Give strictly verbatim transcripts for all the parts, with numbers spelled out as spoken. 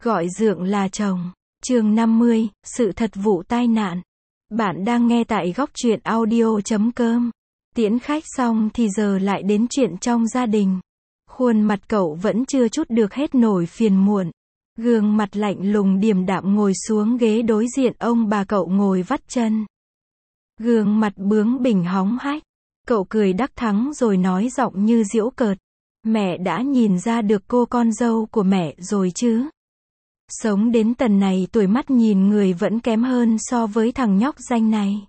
Gọi dượng là chồng. Chương năm mươi, sự thật vụ tai nạn. Bạn đang nghe tại góc truyện audio chấm com. Tiễn khách xong thì giờ lại đến chuyện trong gia đình. Khuôn mặt cậu vẫn chưa trút được hết nỗi phiền muộn. Gương mặt lạnh lùng điềm đạm ngồi xuống ghế đối diện ông bà cậu ngồi vắt chân. Gương mặt bướng bỉnh hóng hách. Cậu cười đắc thắng rồi nói giọng như giễu cợt. Mẹ đã nhìn ra được cô con dâu của mẹ rồi chứ. Sống đến tần này tuổi mắt nhìn người vẫn kém hơn so với thằng nhóc danh này.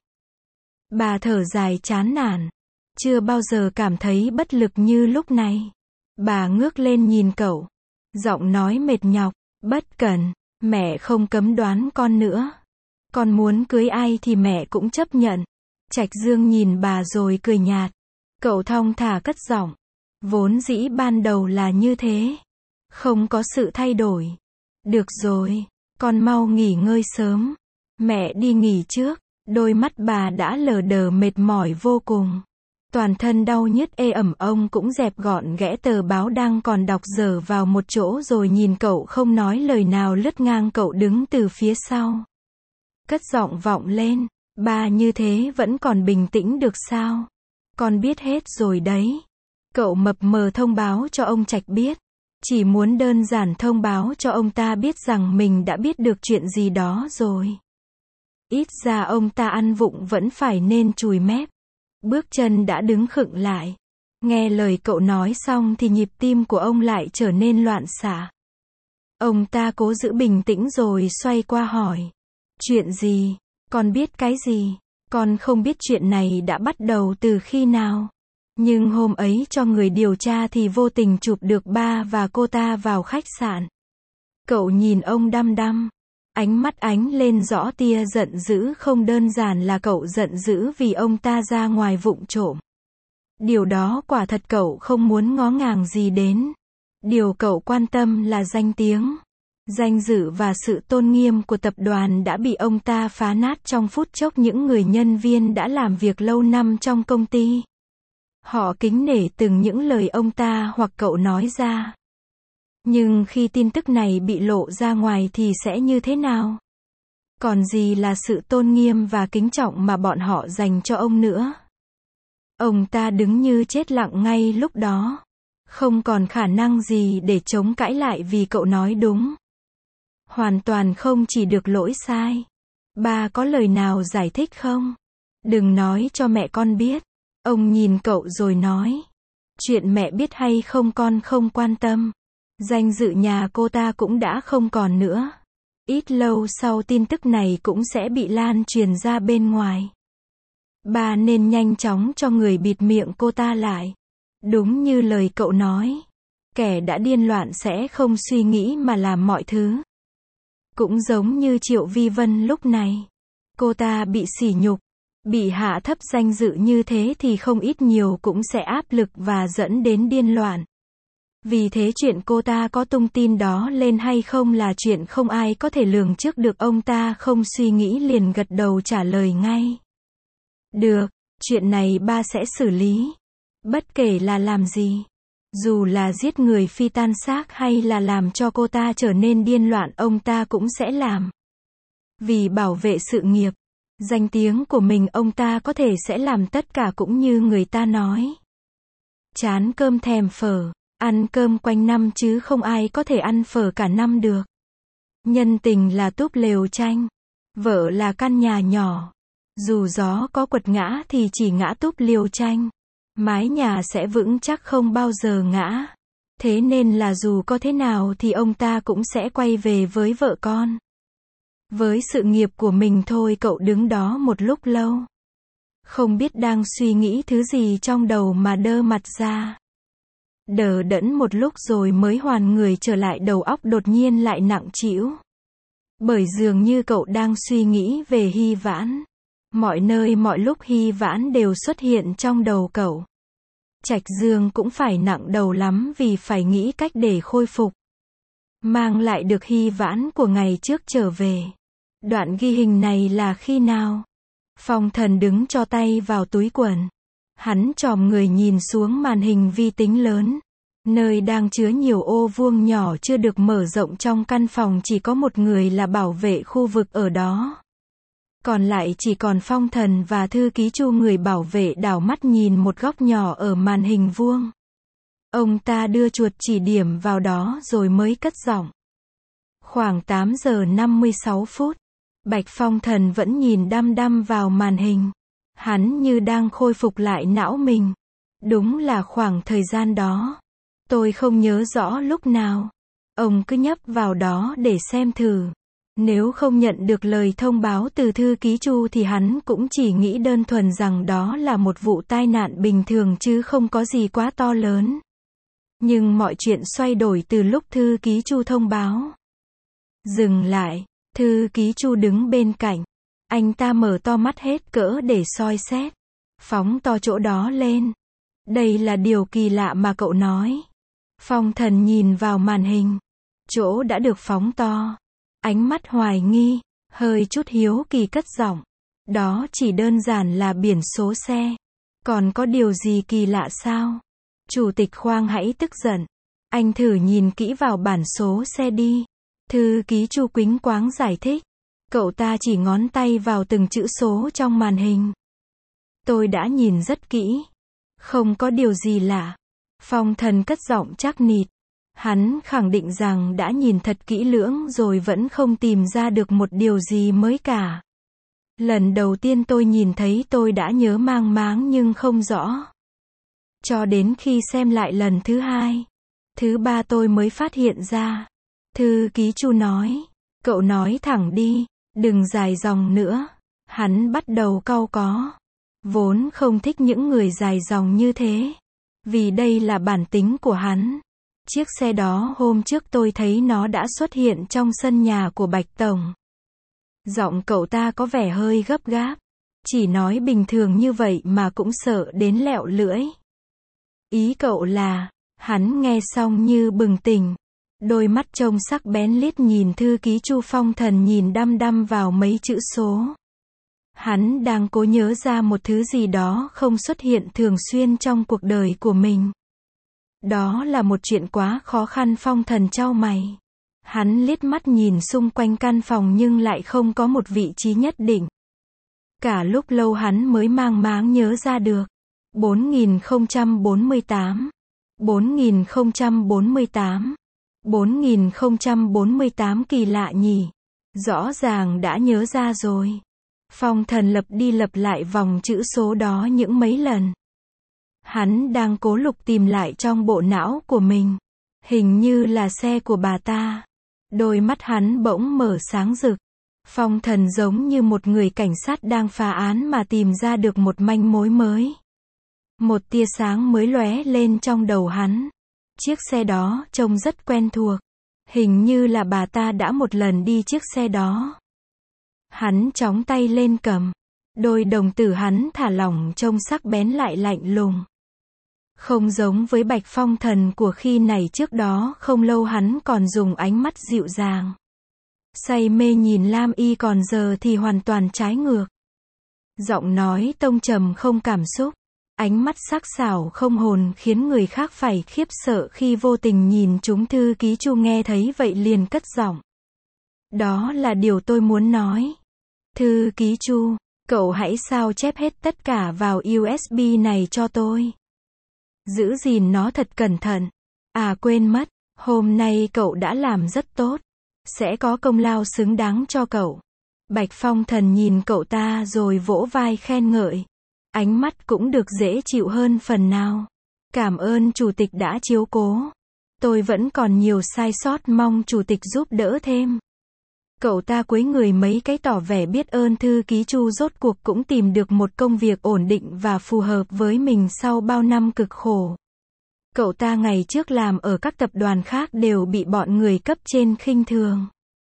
Bà thở dài chán nản. Chưa bao giờ cảm thấy bất lực như lúc này. Bà ngước lên nhìn cậu. Giọng nói mệt nhọc, bất cần, mẹ không cấm đoán con nữa. Con muốn cưới ai thì mẹ cũng chấp nhận. Trạch Dương nhìn bà rồi cười nhạt. Cậu thong thả cất giọng. Vốn dĩ ban đầu là như thế. Không có sự thay đổi. Được rồi, con mau nghỉ ngơi sớm. Mẹ đi nghỉ trước. Đôi mắt bà đã lờ đờ mệt mỏi vô cùng. Toàn thân đau nhức ê ẩm, ông cũng dẹp gọn ghẽ tờ báo đang còn đọc dở vào một chỗ rồi nhìn cậu không nói lời nào lướt ngang cậu đứng từ phía sau. Cất giọng vọng lên. Ba như thế vẫn còn bình tĩnh được sao? Con biết hết rồi đấy. Cậu mập mờ thông báo cho ông Trạch biết. Chỉ muốn đơn giản thông báo cho ông ta biết rằng mình đã biết được chuyện gì đó rồi. Ít ra ông ta ăn vụng vẫn phải nên chùi mép. Bước chân đã đứng khựng lại. Nghe lời cậu nói xong thì nhịp tim của ông lại trở nên loạn xạ. Ông ta cố giữ bình tĩnh rồi xoay qua hỏi. Chuyện gì? Con biết cái gì? Con không biết chuyện này đã bắt đầu từ khi nào. Nhưng hôm ấy cho người điều tra thì vô tình chụp được ba và cô ta vào khách sạn. Cậu nhìn ông đăm đăm. Ánh mắt ánh lên rõ tia giận dữ, không đơn giản là cậu giận dữ vì ông ta ra ngoài vụng trộm. Điều đó quả thật cậu không muốn ngó ngàng gì đến. Điều cậu quan tâm là danh tiếng. Danh dự và sự tôn nghiêm của tập đoàn đã bị ông ta phá nát trong phút chốc. Những người nhân viên đã làm việc lâu năm trong công ty. Họ kính nể từng những lời ông ta hoặc cậu nói ra. Nhưng khi tin tức này bị lộ ra ngoài thì sẽ như thế nào? Còn gì là sự tôn nghiêm và kính trọng mà bọn họ dành cho ông nữa? Ông ta đứng như chết lặng ngay lúc đó. Không còn khả năng gì để chống cãi lại vì cậu nói đúng. Hoàn toàn không chỉ được lỗi sai. Ba có lời nào giải thích không? Đừng nói cho mẹ con biết. Ông nhìn cậu rồi nói. Chuyện mẹ biết hay không con không quan tâm. Danh dự nhà cô ta cũng đã không còn nữa. Ít lâu sau tin tức này cũng sẽ bị lan truyền ra bên ngoài. Ba nên nhanh chóng cho người bịt miệng cô ta lại. Đúng như lời cậu nói. Kẻ đã điên loạn sẽ không suy nghĩ mà làm mọi thứ. Cũng giống như Triệu Vi Vân lúc này. Cô ta bị sỉ nhục, bị hạ thấp danh dự như thế thì không ít nhiều cũng sẽ áp lực và dẫn đến điên loạn. Vì thế chuyện cô ta có tung tin đó lên hay không là chuyện không ai có thể lường trước được. Ông ta không suy nghĩ liền gật đầu trả lời ngay. Được, chuyện này ba sẽ xử lý. Bất kể là làm gì. Dù là giết người phi tan xác hay là làm cho cô ta trở nên điên loạn, ông ta cũng sẽ làm. Vì bảo vệ sự nghiệp, danh tiếng của mình, ông ta có thể sẽ làm tất cả cũng như người ta nói. Chán cơm thèm phở, ăn cơm quanh năm chứ không ai có thể ăn phở cả năm được. Nhân tình là túp lều tranh, vợ là căn nhà nhỏ. Dù gió có quật ngã thì chỉ ngã túp liều tranh. Mái nhà sẽ vững chắc không bao giờ ngã. Thế nên là dù có thế nào thì ông ta cũng sẽ quay về với vợ con. Với sự nghiệp của mình thôi. Cậu đứng đó một lúc lâu. Không biết đang suy nghĩ thứ gì trong đầu mà đơ mặt ra. Đờ đẫn một lúc rồi mới hoàn người trở lại, đầu óc đột nhiên lại nặng trĩu. Bởi dường như cậu đang suy nghĩ về Hy Vãn. Mọi nơi mọi lúc Hy Vãn đều xuất hiện trong đầu cậu. Trạch Dương cũng phải nặng đầu lắm vì phải nghĩ cách để khôi phục. Mang lại được Hy Vãn của ngày trước trở về. Đoạn ghi hình này là khi nào? Phong Thần đứng cho tay vào túi quần. Hắn chòm người nhìn xuống màn hình vi tính lớn. Nơi đang chứa nhiều ô vuông nhỏ chưa được mở rộng trong căn phòng chỉ có một người là bảo vệ khu vực ở đó. Còn lại chỉ còn Phong Thần và thư ký Chu, người bảo vệ đảo mắt nhìn một góc nhỏ ở màn hình vuông. Ông ta đưa chuột chỉ điểm vào đó rồi mới cất giọng. Khoảng tám giờ năm mươi sáu phút. Bạch Phong Thần vẫn nhìn đăm đăm vào màn hình. Hắn như đang khôi phục lại não mình. Đúng là khoảng thời gian đó. Tôi không nhớ rõ lúc nào. Ông cứ nhấp vào đó để xem thử. Nếu không nhận được lời thông báo từ thư ký Chu thì hắn cũng chỉ nghĩ đơn thuần rằng đó là một vụ tai nạn bình thường chứ không có gì quá to lớn. Nhưng mọi chuyện xoay đổi từ lúc thư ký Chu thông báo. Dừng lại, thư ký Chu đứng bên cạnh. Anh ta mở to mắt hết cỡ để soi xét. Phóng to chỗ đó lên. Đây là điều kỳ lạ mà cậu nói. Phong Thần nhìn vào màn hình. Chỗ đã được phóng to. Ánh mắt hoài nghi, hơi chút hiếu kỳ cất giọng. Đó chỉ đơn giản là biển số xe. Còn có điều gì kỳ lạ sao? Chủ tịch Khoang hãy tức giận. Anh thử nhìn kỹ vào bản số xe đi. Thư ký Chu quính quáng giải thích. Cậu ta chỉ ngón tay vào từng chữ số trong màn hình. Tôi đã nhìn rất kỹ. Không có điều gì lạ. Phong Thần cất giọng chắc nịch. Hắn khẳng định rằng đã nhìn thật kỹ lưỡng rồi vẫn không tìm ra được một điều gì mới cả. Lần đầu tiên tôi nhìn thấy tôi đã nhớ mang máng nhưng không rõ. Cho đến khi xem lại lần thứ hai, thứ ba tôi mới phát hiện ra. Thư ký Chu nói, cậu nói thẳng đi, đừng dài dòng nữa. Hắn bắt đầu cau có. Vốn không thích những người dài dòng như thế. Vì đây là bản tính của hắn. Chiếc xe đó hôm trước tôi thấy nó đã xuất hiện trong sân nhà của Bạch Tổng. Giọng cậu ta có vẻ hơi gấp gáp. Chỉ nói bình thường như vậy mà cũng sợ đến lẹo lưỡi. Ý cậu là, hắn nghe xong như bừng tỉnh. Đôi mắt trông sắc bén liếc nhìn thư ký Chu. Phong Thần nhìn đăm đăm vào mấy chữ số. Hắn đang cố nhớ ra một thứ gì đó không xuất hiện thường xuyên trong cuộc đời của mình. Đó là một chuyện quá khó khăn. Phong Thần chau mày. Hắn liếc mắt nhìn xung quanh căn phòng nhưng lại không có một vị trí nhất định. Cả lúc lâu hắn mới mang máng nhớ ra được. bốn nghìn không trăm bốn mươi tám. bốn nghìn không trăm bốn mươi tám. bốn nghìn không trăm bốn mươi tám kỳ lạ nhỉ. Rõ ràng đã nhớ ra rồi. Phong Thần lặp đi lặp lại vòng chữ số đó những mấy lần. Hắn đang cố lục tìm lại trong bộ não của mình. Hình như là xe của bà ta. Đôi mắt hắn bỗng mở sáng rực. Phong Thần giống như một người cảnh sát đang phá án mà tìm ra được một manh mối mới. Một tia sáng mới lóe lên trong đầu hắn. Chiếc xe đó trông rất quen thuộc. Hình như là bà ta đã một lần đi chiếc xe đó. Hắn chóng tay lên cầm. Đôi đồng tử hắn thả lỏng trông sắc bén lại lạnh lùng. Không giống với Bạch Phong Thần của khi này, trước đó không lâu hắn còn dùng ánh mắt dịu dàng, say mê nhìn Lam Y, còn giờ thì hoàn toàn trái ngược. Giọng nói tông trầm không cảm xúc, ánh mắt sắc sảo không hồn khiến người khác phải khiếp sợ khi vô tình nhìn chúng. Thư ký Chu nghe thấy vậy liền cất giọng. Đó là điều tôi muốn nói. Thư ký Chu, cậu hãy sao chép hết tất cả vào u ét bê này cho tôi. Giữ gìn nó thật cẩn thận. À quên mất, hôm nay cậu đã làm rất tốt. Sẽ có công lao xứng đáng cho cậu. Bạch Phong Thần nhìn cậu ta rồi vỗ vai khen ngợi. Ánh mắt cũng được dễ chịu hơn phần nào. Cảm ơn chủ tịch đã chiếu cố. Tôi vẫn còn nhiều sai sót, mong chủ tịch giúp đỡ thêm. Cậu ta cúi người mấy cái tỏ vẻ biết ơn. Thư ký Chu rốt cuộc cũng tìm được một công việc ổn định và phù hợp với mình sau bao năm cực khổ. Cậu ta ngày trước làm ở các tập đoàn khác đều bị bọn người cấp trên khinh thường.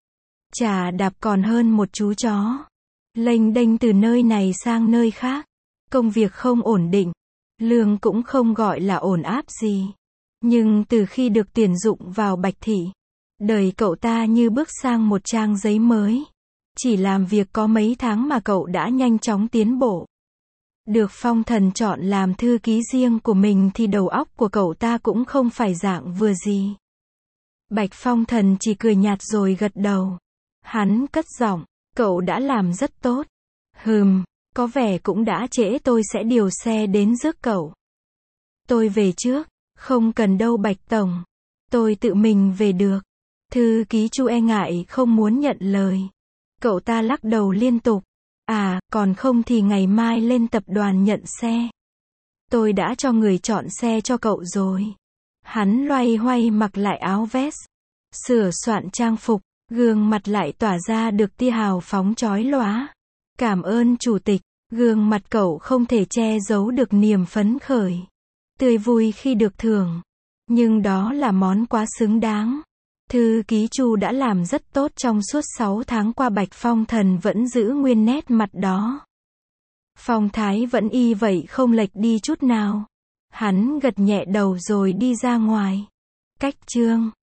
Chà đạp còn hơn một chú chó. Lênh đênh từ nơi này sang nơi khác. Công việc không ổn định. Lương cũng không gọi là ổn áp gì. Nhưng từ khi được tuyển dụng vào Bạch Thị, đời cậu ta như bước sang một trang giấy mới. Chỉ làm việc có mấy tháng mà cậu đã nhanh chóng tiến bộ. Được Phong Thần chọn làm thư ký riêng của mình thì đầu óc của cậu ta cũng không phải dạng vừa gì. Bạch Phong Thần chỉ cười nhạt rồi gật đầu. Hắn cất giọng, cậu đã làm rất tốt. Hừm, có vẻ cũng đã trễ, tôi sẽ điều xe đến rước cậu. Tôi về trước, không cần đâu Bạch Tổng. Tôi tự mình về được. Thư ký Chu e ngại không muốn nhận lời. Cậu ta lắc đầu liên tục. À, còn không thì ngày mai lên tập đoàn nhận xe. Tôi đã cho người chọn xe cho cậu rồi. Hắn loay hoay mặc lại áo vest, sửa soạn trang phục, gương mặt lại tỏa ra được tia hào phóng chói lóa. Cảm ơn chủ tịch, gương mặt cậu không thể che giấu được niềm phấn khởi, tươi vui khi được thưởng. Nhưng đó là món quà xứng đáng. Thư ký Chu đã làm rất tốt trong suốt sáu tháng qua, Bạch Phong Thần vẫn giữ nguyên nét mặt đó. Phong thái vẫn y vậy, không lệch đi chút nào. Hắn gật nhẹ đầu rồi đi ra ngoài. Cách chương